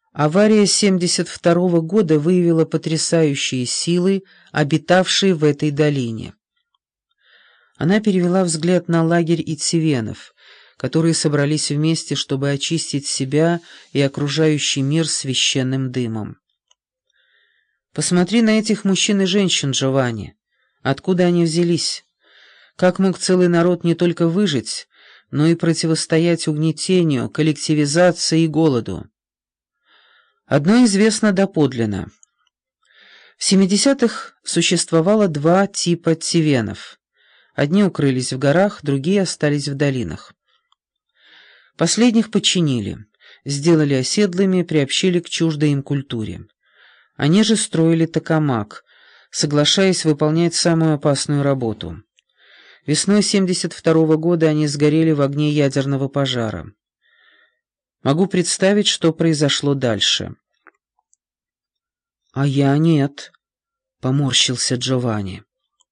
Авария 72-го года выявила потрясающие силы, обитавшие в этой долине. Она перевела взгляд на лагерь итсевенов, которые собрались вместе, чтобы очистить себя и окружающий мир священным дымом. «Посмотри на этих мужчин и женщин, Джованни. Откуда они взялись? Как мог целый народ не только выжить, но и противостоять угнетению, коллективизации и голоду? Одно известно доподлинно. В 70-х существовало два типа тивенов. Одни укрылись в горах, другие остались в долинах. Последних подчинили, сделали оседлыми, приобщили к чуждой им культуре. Они же строили токамак, соглашаясь выполнять самую опасную работу. Весной 72-го года они сгорели в огне ядерного пожара. Могу представить, что произошло дальше. «А я нет», — поморщился Джованни.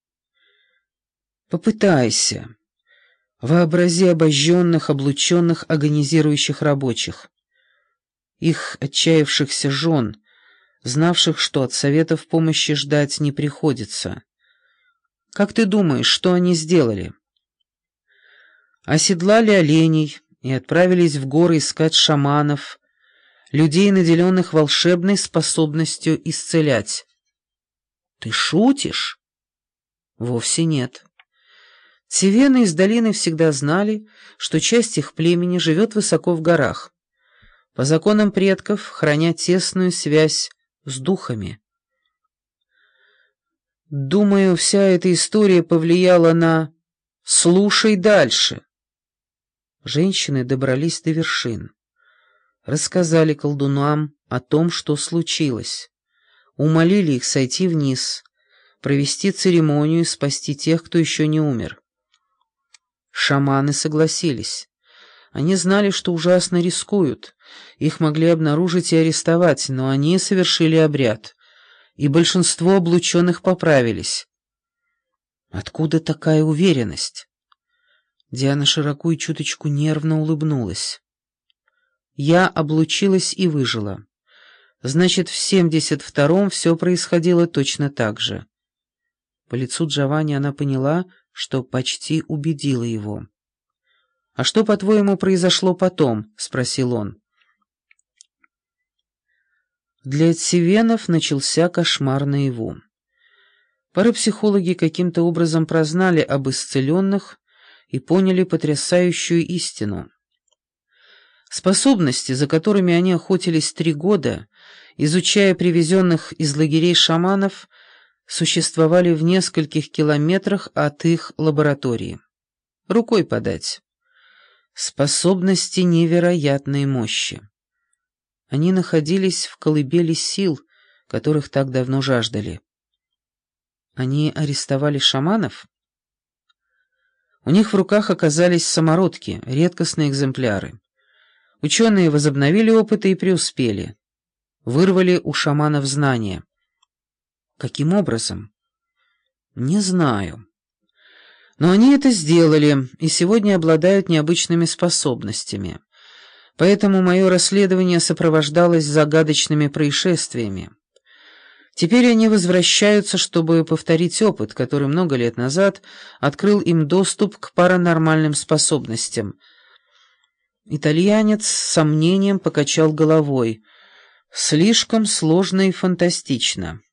«Попытайся. Вообрази обожженных, облученных, агонизирующих рабочих, их отчаявшихся жен, знавших, что от советов помощи ждать не приходится. Как ты думаешь, что они сделали? Оседлали оленей и отправились в горы искать шаманов, людей, наделенных волшебной способностью исцелять. Ты шутишь? Вовсе нет. Тивены из долины всегда знали, что часть их племени живет высоко в горах, по законам предков, храня тесную связь с духами. Думаю, вся эта история повлияла на... Слушай дальше. Женщины добрались до вершин. Рассказали колдунам о том, что случилось. Умолили их сойти вниз, провести церемонию и спасти тех, кто еще не умер. Шаманы согласились. Они знали, что ужасно рискуют. Их могли обнаружить и арестовать, но они совершили обряд, и большинство облученных поправились. Откуда такая уверенность? Диана широко и чуточку нервно улыбнулась. Я облучилась и выжила. Значит, в 72-м все происходило точно так же. По лицу Джованни она поняла, что почти убедила его. «А что, по-твоему, произошло потом?» — спросил он. Для тивенов начался кошмар наяву. Парапсихологи каким-то образом прознали об исцеленных и поняли потрясающую истину. Способности, за которыми они охотились 3 года, изучая привезенных из лагерей шаманов, существовали в нескольких километрах от их лаборатории. Рукой подать. Способности невероятной мощи. Они находились в колыбели сил, которых так давно жаждали. Они арестовали шаманов? У них в руках оказались самородки, редкостные экземпляры. Ученые возобновили опыты и преуспели. Вырвали у шаманов знания. Каким образом? Не знаю. Но они это сделали, и сегодня обладают необычными способностями. Поэтому мое расследование сопровождалось загадочными происшествиями. Теперь они возвращаются, чтобы повторить опыт, который много лет назад открыл им доступ к паранормальным способностям. Итальянец с сомнением покачал головой. Слишком сложно и фантастично.